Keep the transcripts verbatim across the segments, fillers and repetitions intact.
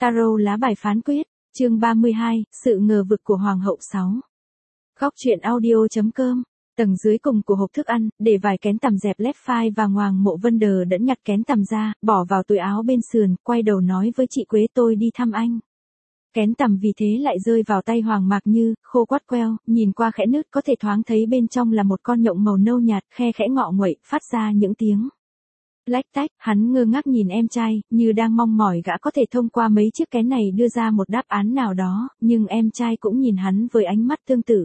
Tarot lá bài phán quyết, chương ba mươi hai, sự ngờ vực của Hoàng hậu sáu. Góc truyện audio.com. Tầng dưới cùng của hộp thức ăn, để vài kén tằm dẹp lép phai và Hoàng Mộ Vân đờ đẫn nhặt kén tằm ra, bỏ vào túi áo bên sườn, quay đầu nói với chị Quế tôi đi thăm anh. Kén tằm vì thế lại rơi vào tay Hoàng Mạc Như, khô quắt queo, nhìn qua khẽ nứt có thể thoáng thấy bên trong là một con nhộng màu nâu nhạt, khe khẽ ngọ nguậy, phát ra những tiếng lách tách. Hắn ngơ ngác nhìn em trai, như đang mong mỏi gã có thể thông qua mấy chiếc kén này đưa ra một đáp án nào đó, nhưng em trai cũng nhìn hắn với ánh mắt tương tự.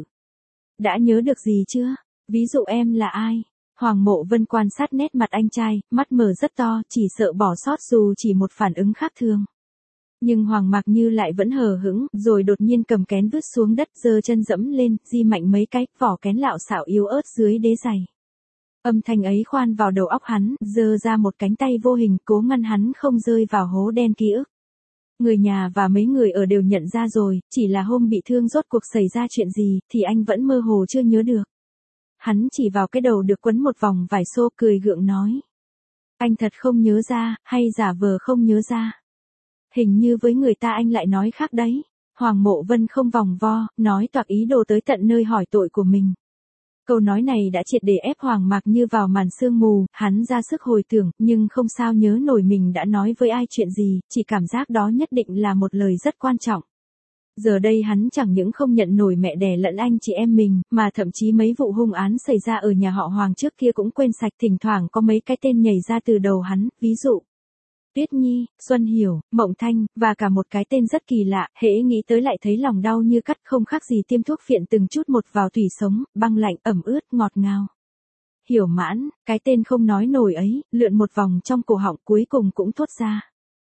Đã nhớ được gì chưa? Ví dụ em là ai? Hoàng Mộ Vân quan sát nét mặt anh trai, mắt mở rất to, chỉ sợ bỏ sót dù chỉ một phản ứng khác thường. Nhưng Hoàng Mạc Như lại vẫn hờ hững, rồi đột nhiên cầm kén vứt xuống đất, giơ chân dẫm lên, di mạnh mấy cái, vỏ kén lạo xạo yếu ớt dưới đế giày. Âm thanh ấy khoan vào đầu óc hắn, giơ ra một cánh tay vô hình cố ngăn hắn không rơi vào hố đen ký ức. Người nhà và mấy người ở đều nhận ra rồi, chỉ là hôm bị thương rốt cuộc xảy ra chuyện gì, thì anh vẫn mơ hồ chưa nhớ được. Hắn chỉ vào cái đầu được quấn một vòng vải xô cười gượng nói. Anh thật không nhớ ra, hay giả vờ không nhớ ra? Hình như với người ta anh lại nói khác đấy. Hoàng Mộ Vân không vòng vo, nói toạc ý đồ tới tận nơi hỏi tội của mình. Câu nói này đã triệt để ép Hoàng Mạc Như vào màn sương mù, hắn ra sức hồi tưởng, nhưng không sao nhớ nổi mình đã nói với ai chuyện gì, chỉ cảm giác đó nhất định là một lời rất quan trọng. Giờ đây hắn chẳng những không nhận nổi mẹ đẻ lẫn anh chị em mình, mà thậm chí mấy vụ hung án xảy ra ở nhà họ Hoàng trước kia cũng quên sạch, thỉnh thoảng có mấy cái tên nhảy ra từ đầu hắn, ví dụ Tuyết Nhi, Xuân Hiểu, Mộng Thanh, và cả một cái tên rất kỳ lạ, hễ nghĩ tới lại thấy lòng đau như cắt, không khác gì tiêm thuốc phiện từng chút một vào tủy sống, băng lạnh, ẩm ướt, ngọt ngào. Hiểu Mãn, cái tên không nói nổi ấy, lượn một vòng trong cổ họng cuối cùng cũng thốt ra.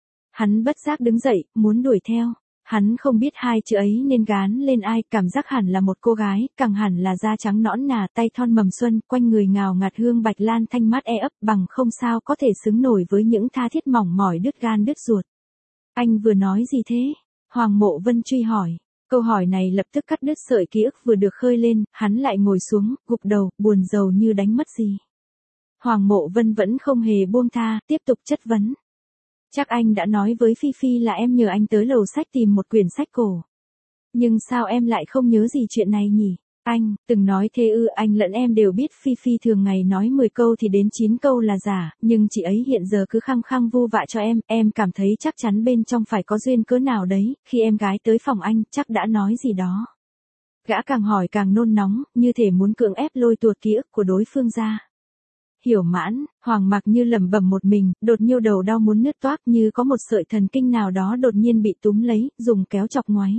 Hắn bất giác đứng dậy, muốn đuổi theo. Hắn không biết hai chữ ấy nên gán lên ai, cảm giác hẳn là một cô gái, càng hẳn là da trắng nõn nà, tay thon mầm xuân, quanh người ngào ngạt hương bạch lan thanh mát e ấp, bằng không sao có thể xứng nổi với những tha thiết mỏng mỏi đứt gan đứt ruột. Anh vừa nói gì thế? Hoàng Mộ Vân truy hỏi. Câu hỏi này lập tức cắt đứt sợi ký ức vừa được khơi lên, hắn lại ngồi xuống, gục đầu, buồn rầu như đánh mất gì. Hoàng Mộ Vân vẫn không hề buông tha, tiếp tục chất vấn. Chắc anh đã nói với Phi Phi là em nhờ anh tới lầu sách tìm một quyển sách cổ. Nhưng sao em lại không nhớ gì chuyện này nhỉ? Anh, từng nói thế ư? Anh lẫn em đều biết Phi Phi thường ngày nói mười câu thì đến chín câu là giả, nhưng chị ấy hiện giờ cứ khăng khăng vu vạ cho em, em cảm thấy chắc chắn bên trong phải có duyên cớ nào đấy, khi em gái tới phòng anh, chắc đã nói gì đó. Gã càng hỏi càng nôn nóng, như thể muốn cưỡng ép lôi tuột ký ức của đối phương ra. Hiểu Mãn, Hoàng Mạc Như lẩm bẩm một mình, đột nhiêu đầu đau muốn nứt toác, như có một sợi thần kinh nào đó đột nhiên bị túm lấy, dùng kéo chọc ngoáy.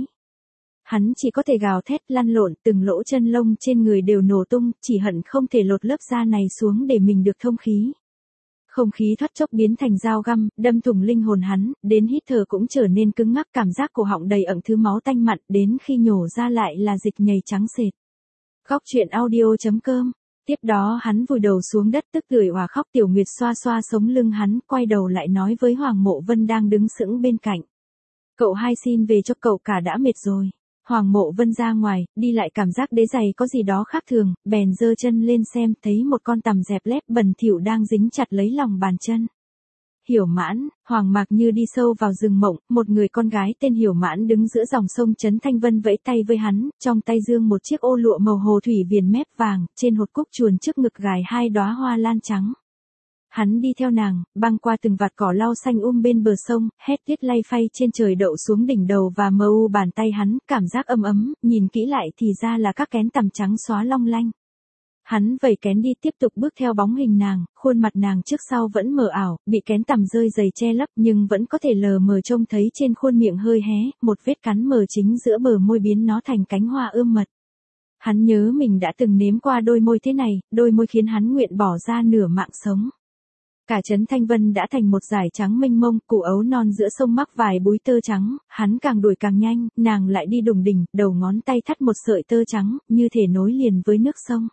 Hắn chỉ có thể gào thét lăn lộn, từng lỗ chân lông trên người đều nổ tung, chỉ hận không thể lột lớp da này xuống để mình được thông khí. Không khí thoát chốc biến thành dao găm, đâm thủng linh hồn hắn, đến hít thở cũng trở nên cứng ngắc, cảm giác cổ họng đầy ẩn thứ máu tanh mặn, đến khi nhổ ra lại là dịch nhầy trắng sệt. Góc truyện audio.com. Tiếp đó hắn vùi đầu xuống đất tức tưởi òa khóc. Tiểu Nguyệt xoa xoa sống lưng hắn, quay đầu lại nói với Hoàng Mộ Vân đang đứng sững bên cạnh. Cậu hai xin về cho cậu cả, đã mệt rồi. Hoàng Mộ Vân ra ngoài, đi lại cảm giác đế giày có gì đó khác thường, bèn giơ chân lên xem, thấy một con tằm dẹp lép bẩn thỉu đang dính chặt lấy lòng bàn chân. Hiểu Mãn, Hoàng Mạc Như đi sâu vào rừng mộng, một người con gái tên Hiểu Mãn đứng giữa dòng sông Trấn Thanh Vân vẫy tay với hắn, trong tay dương một chiếc ô lụa màu hồ thủy viền mép vàng, trên hột cúc chuồn trước ngực gài hai đóa hoa lan trắng. Hắn đi theo nàng, băng qua từng vạt cỏ lau xanh um bên bờ sông, hét tuyết lay phay trên trời đậu xuống đỉnh đầu và mờ u bàn tay hắn, cảm giác ấm ấm, nhìn kỹ lại thì ra là các kén tằm trắng xóa long lanh. Hắn vẩy kén đi, tiếp tục bước theo bóng hình nàng, khuôn mặt nàng trước sau vẫn mờ ảo, bị kén tằm rơi dày che lấp, nhưng vẫn có thể lờ mờ trông thấy trên khuôn miệng hơi hé, một vết cắn mờ chính giữa bờ môi biến nó thành cánh hoa ươm mật. Hắn nhớ mình đã từng nếm qua đôi môi thế này, đôi môi khiến hắn nguyện bỏ ra nửa mạng sống. Cả Trấn Thanh Vân đã thành một dải trắng mênh mông, củ ấu non giữa sông mắc vài búi tơ trắng, hắn càng đuổi càng nhanh, nàng lại đi đùng đỉnh, đầu ngón tay thắt một sợi tơ trắng, như thể nối liền với nước sông.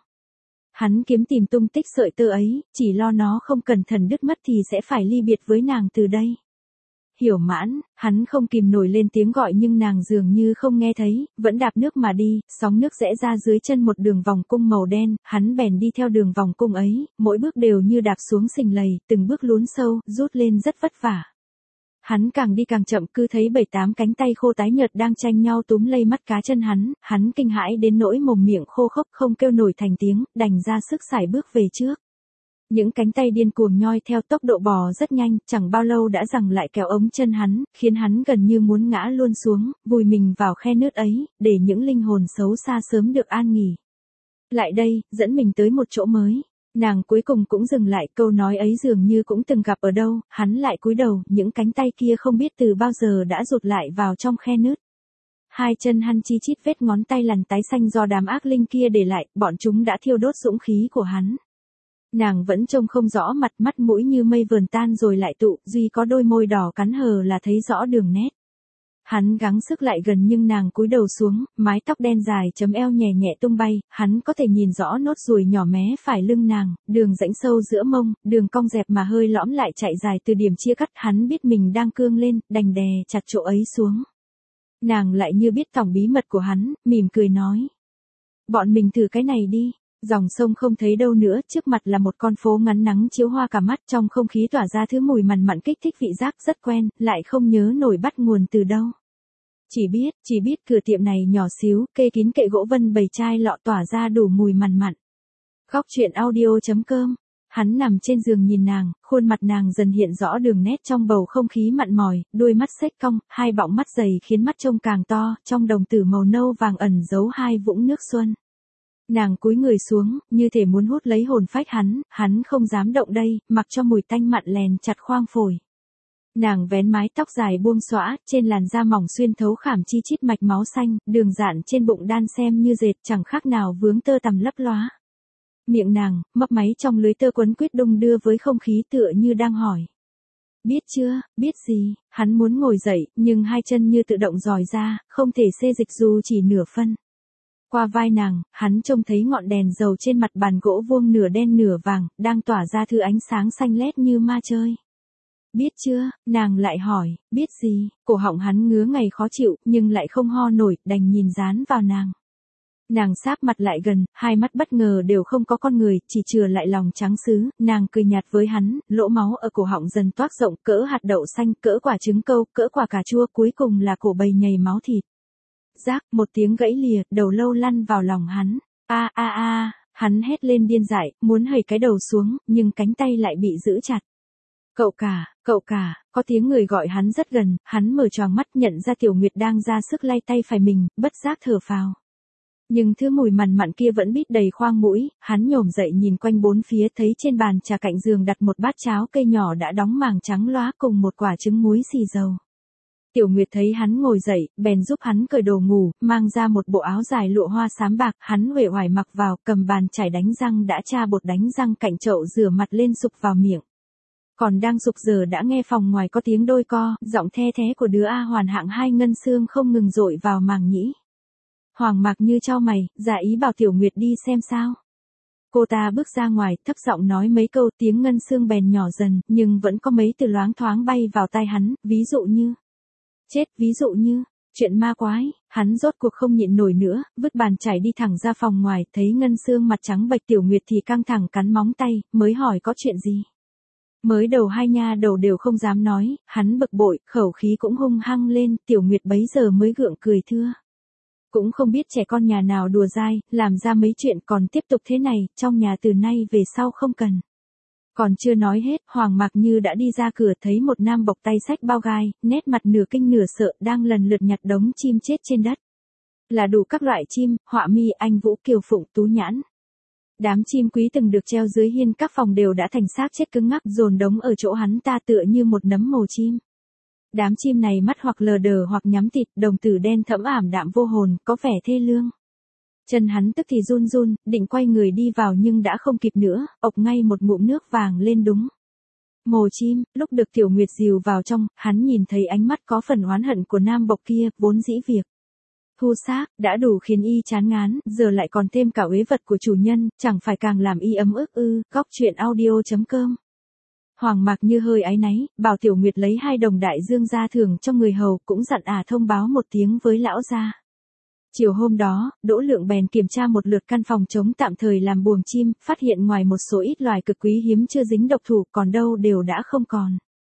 Hắn kiếm tìm tung tích sợi tơ ấy, chỉ lo nó không cẩn thận đứt mất thì sẽ phải ly biệt với nàng từ đây. Hiểu Mãn, hắn không kìm nổi lên tiếng gọi nhưng nàng dường như không nghe thấy, vẫn đạp nước mà đi, sóng nước rẽ ra dưới chân một đường vòng cung màu đen, hắn bèn đi theo đường vòng cung ấy, mỗi bước đều như đạp xuống sình lầy, từng bước lún sâu, rút lên rất vất vả. Hắn càng đi càng chậm, cứ thấy bảy tám cánh tay khô tái nhợt đang tranh nhau túm lấy mắt cá chân hắn, hắn kinh hãi đến nỗi mồm miệng khô khốc không kêu nổi thành tiếng, đành ra sức sải bước về trước. Những cánh tay điên cuồng nhoi theo tốc độ bò rất nhanh, chẳng bao lâu đã giằng lại kéo ống chân hắn, khiến hắn gần như muốn ngã luôn xuống, vùi mình vào khe nứt ấy, để những linh hồn xấu xa sớm được an nghỉ. Lại đây, dẫn mình tới một chỗ mới. Nàng cuối cùng cũng dừng lại, câu nói ấy dường như cũng từng gặp ở đâu, hắn lại cúi đầu, những cánh tay kia không biết từ bao giờ đã rụt lại vào trong khe nứt. Hai chân hắn chi chít vết ngón tay lằn tái xanh do đám ác linh kia để lại, bọn chúng đã thiêu đốt dũng khí của hắn. Nàng vẫn trông không rõ mặt, mắt mũi như mây vờn tan rồi lại tụ, duy có đôi môi đỏ cắn hờ là thấy rõ đường nét. Hắn gắng sức lại gần nhưng nàng cúi đầu xuống, mái tóc đen dài chấm eo nhẹ nhẹ tung bay, hắn có thể nhìn rõ nốt ruồi nhỏ mé phải lưng nàng, đường rãnh sâu giữa mông, đường cong dẹp mà hơi lõm lại chạy dài từ điểm chia cắt, hắn biết mình đang cương lên, đành đè chặt chỗ ấy xuống. Nàng lại như biết tổng bí mật của hắn, mỉm cười nói. Bọn mình thử cái này đi. Dòng sông không thấy đâu nữa, trước mặt là một con phố ngắn nắng chiếu hoa cả mắt, trong không khí tỏa ra thứ mùi mằn mặn kích thích vị giác rất quen, lại không nhớ nổi bắt nguồn từ đâu. Chỉ biết, chỉ biết cửa tiệm này nhỏ xíu, kê kín kệ gỗ vân bầy chai lọ tỏa ra đủ mùi mằn mặn. Góc truyện audio chấm com. Hắn nằm trên giường nhìn nàng, khuôn mặt nàng dần hiện rõ đường nét trong bầu không khí mặn mòi, đôi mắt xếch cong, hai bọng mắt dày khiến mắt trông càng to, trong đồng tử màu nâu vàng ẩn giấu hai vũng nước xuân. Nàng cúi người xuống, như thể muốn hút lấy hồn phách hắn, hắn không dám động đây, mặc cho mùi tanh mặn lèn chặt khoang phổi. Nàng vén mái tóc dài buông xõa, trên làn da mỏng xuyên thấu khảm chi chít mạch máu xanh, đường dạn trên bụng đan xem như dệt, chẳng khác nào vướng tơ tằm lấp lóa. Miệng nàng, mấp máy trong lưới tơ quấn quýt đung đưa với không khí tựa như đang hỏi. Biết chưa, biết gì, hắn muốn ngồi dậy, nhưng hai chân như tự động dòi ra, không thể xê dịch dù chỉ nửa phân. Qua vai nàng, hắn trông thấy ngọn đèn dầu trên mặt bàn gỗ vuông nửa đen nửa vàng, đang tỏa ra thứ ánh sáng xanh lét như ma chơi. Biết chưa, nàng lại hỏi, biết gì, cổ họng hắn ngứa ngày khó chịu, nhưng lại không ho nổi, đành nhìn dán vào nàng. Nàng sáp mặt lại gần, hai mắt bất ngờ đều không có con người, chỉ chừa lại lòng trắng sứ, nàng cười nhạt với hắn, lỗ máu ở cổ họng dần toát rộng, cỡ hạt đậu xanh, cỡ quả trứng câu, cỡ quả cà chua, cuối cùng là cổ bầy nhầy máu thịt. Rác, một tiếng gãy lìa, đầu lâu lăn vào lòng hắn. A a a, hắn hét lên điên dại, muốn hầy cái đầu xuống, nhưng cánh tay lại bị giữ chặt. Cậu cả, cậu cả, có tiếng người gọi hắn rất gần, hắn mở choàng mắt nhận ra Tiểu Nguyệt đang ra sức lay tay phải mình, bất giác thở phào. Nhưng thứ mùi mằn mặn kia vẫn bít đầy khoang mũi, hắn nhổm dậy nhìn quanh bốn phía thấy trên bàn trà cạnh giường đặt một bát cháo cây nhỏ đã đóng màng trắng loá cùng một quả trứng muối xì dầu. Tiểu Nguyệt thấy hắn ngồi dậy, bèn giúp hắn cởi đồ ngủ, mang ra một bộ áo dài lụa hoa xám bạc, hắn uể oải mặc vào, cầm bàn chải đánh răng đã tra bột đánh răng cạnh chậu rửa mặt lên sục vào miệng. Còn đang sục giờ đã nghe phòng ngoài có tiếng đôi co, giọng the thé của đứa A Hoàn hạng hai ngân xương không ngừng dội vào màng nhĩ. Hoàng Mạc Như chau mày, dạ ý bảo Tiểu Nguyệt đi xem sao. Cô ta bước ra ngoài, thấp giọng nói mấy câu, tiếng ngân xương bèn nhỏ dần, nhưng vẫn có mấy từ loáng thoáng bay vào tai hắn, ví dụ như chết, ví dụ như chuyện ma quái. Hắn rốt cuộc không nhịn nổi nữa, vứt bàn chải đi thẳng ra phòng ngoài, thấy ngân xương mặt trắng bệch Tiểu Nguyệt thì căng thẳng cắn móng tay, mới hỏi có chuyện gì. Mới đầu hai nha đầu đều không dám nói, hắn bực bội, khẩu khí cũng hung hăng lên, Tiểu Nguyệt bấy giờ mới gượng cười thưa. Cũng không biết trẻ con nhà nào đùa dai, làm ra mấy chuyện còn tiếp tục thế này, trong nhà từ nay về sau không cần. Còn chưa nói hết, Hoàng Mạc Như đã đi ra cửa thấy một nam bộc tay xách bao gai, nét mặt nửa kinh nửa sợ đang lần lượt nhặt đống chim chết trên đất. Là đủ các loại chim, họa mi, anh vũ, kiều phụng, tú nhãn. Đám chim quý từng được treo dưới hiên các phòng đều đã thành xác chết cứng ngắc dồn đống ở chỗ hắn ta tựa như một nấm mồ chim. Đám chim này mắt hoặc lờ đờ hoặc nhắm tịt, đồng tử đen thẫm ảm đạm vô hồn, có vẻ thê lương. Chân hắn tức thì run run, định quay người đi vào nhưng đã không kịp nữa, ộc ngay một ngụm nước vàng lên đúng. Mồ chim, lúc được Tiểu Nguyệt dìu vào trong, hắn nhìn thấy ánh mắt có phần oán hận của nam bộc kia, vốn dĩ việc thu xác, đã đủ khiến y chán ngán, giờ lại còn thêm cả uế vật của chủ nhân, chẳng phải càng làm y ấm ức ư, góc truyện audio chấm com. Hoàng Mạc Như hơi áy náy, bảo Tiểu Nguyệt lấy hai đồng đại dương ra thưởng cho người hầu, cũng dặn ả à thông báo một tiếng với lão gia. Chiều hôm đó, Đỗ Lượng bèn kiểm tra một lượt căn phòng trống tạm thời làm buồng chim, phát hiện ngoài một số ít loài cực quý hiếm chưa dính độc thủ, còn đâu đều đã không còn.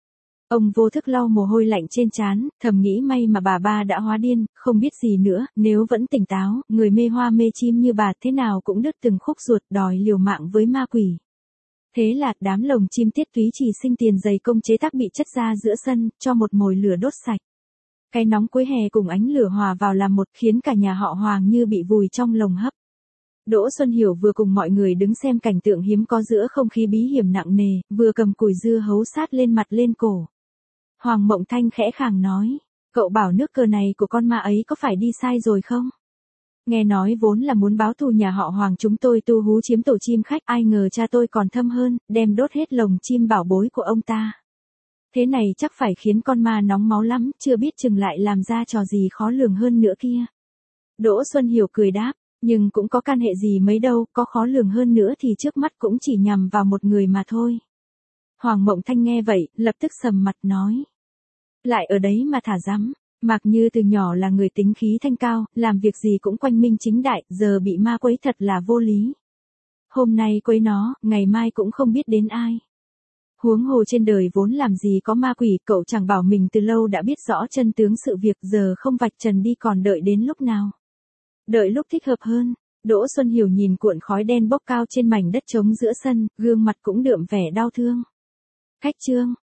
Ông vô thức lau mồ hôi lạnh trên trán, thầm nghĩ may mà bà ba đã hóa điên, không biết gì nữa, nếu vẫn tỉnh táo, người mê hoa mê chim như bà thế nào cũng đứt từng khúc ruột đòi liều mạng với ma quỷ. Thế là đám lồng chim tiết túy chỉ sinh tiền dày công chế tác bị chất ra giữa sân, cho một mồi lửa đốt sạch. Cái nóng cuối hè cùng ánh lửa hòa vào làm một, khiến cả nhà họ Hoàng như bị vùi trong lồng hấp. Đỗ Xuân Hiểu vừa cùng mọi người đứng xem cảnh tượng hiếm có giữa không khí bí hiểm nặng nề, vừa cầm cùi dưa hấu sát lên mặt lên cổ. Hoàng Mộng Thanh khẽ khàng nói, cậu bảo nước cờ này của con ma ấy có phải đi sai rồi không? Nghe nói vốn là muốn báo thù nhà họ Hoàng chúng tôi tu hú chiếm tổ chim khách, ai ngờ cha tôi còn thâm hơn, đem đốt hết lồng chim bảo bối của ông ta. Thế này chắc phải khiến con ma nóng máu lắm, chưa biết chừng lại làm ra trò gì khó lường hơn nữa kia. Đỗ Xuân Hiểu cười đáp, nhưng cũng có can hệ gì mấy đâu, có khó lường hơn nữa thì trước mắt cũng chỉ nhằm vào một người mà thôi. Hoàng Mộng Thanh nghe vậy, lập tức sầm mặt nói. Lại ở đấy mà thả dắm, Mạc Như từ nhỏ là người tính khí thanh cao, làm việc gì cũng quanh minh chính đại, giờ bị ma quấy thật là vô lý. Hôm nay quấy nó, ngày mai cũng không biết đến ai. Huống hồ trên đời vốn làm gì có ma quỷ, cậu chẳng bảo mình từ lâu đã biết rõ chân tướng sự việc, giờ không vạch trần đi còn đợi đến lúc nào. Đợi lúc thích hợp hơn. Đỗ Xuân Hiểu nhìn cuộn khói đen bốc cao trên mảnh đất trống giữa sân, gương mặt cũng đượm vẻ đau thương. Khách Trương,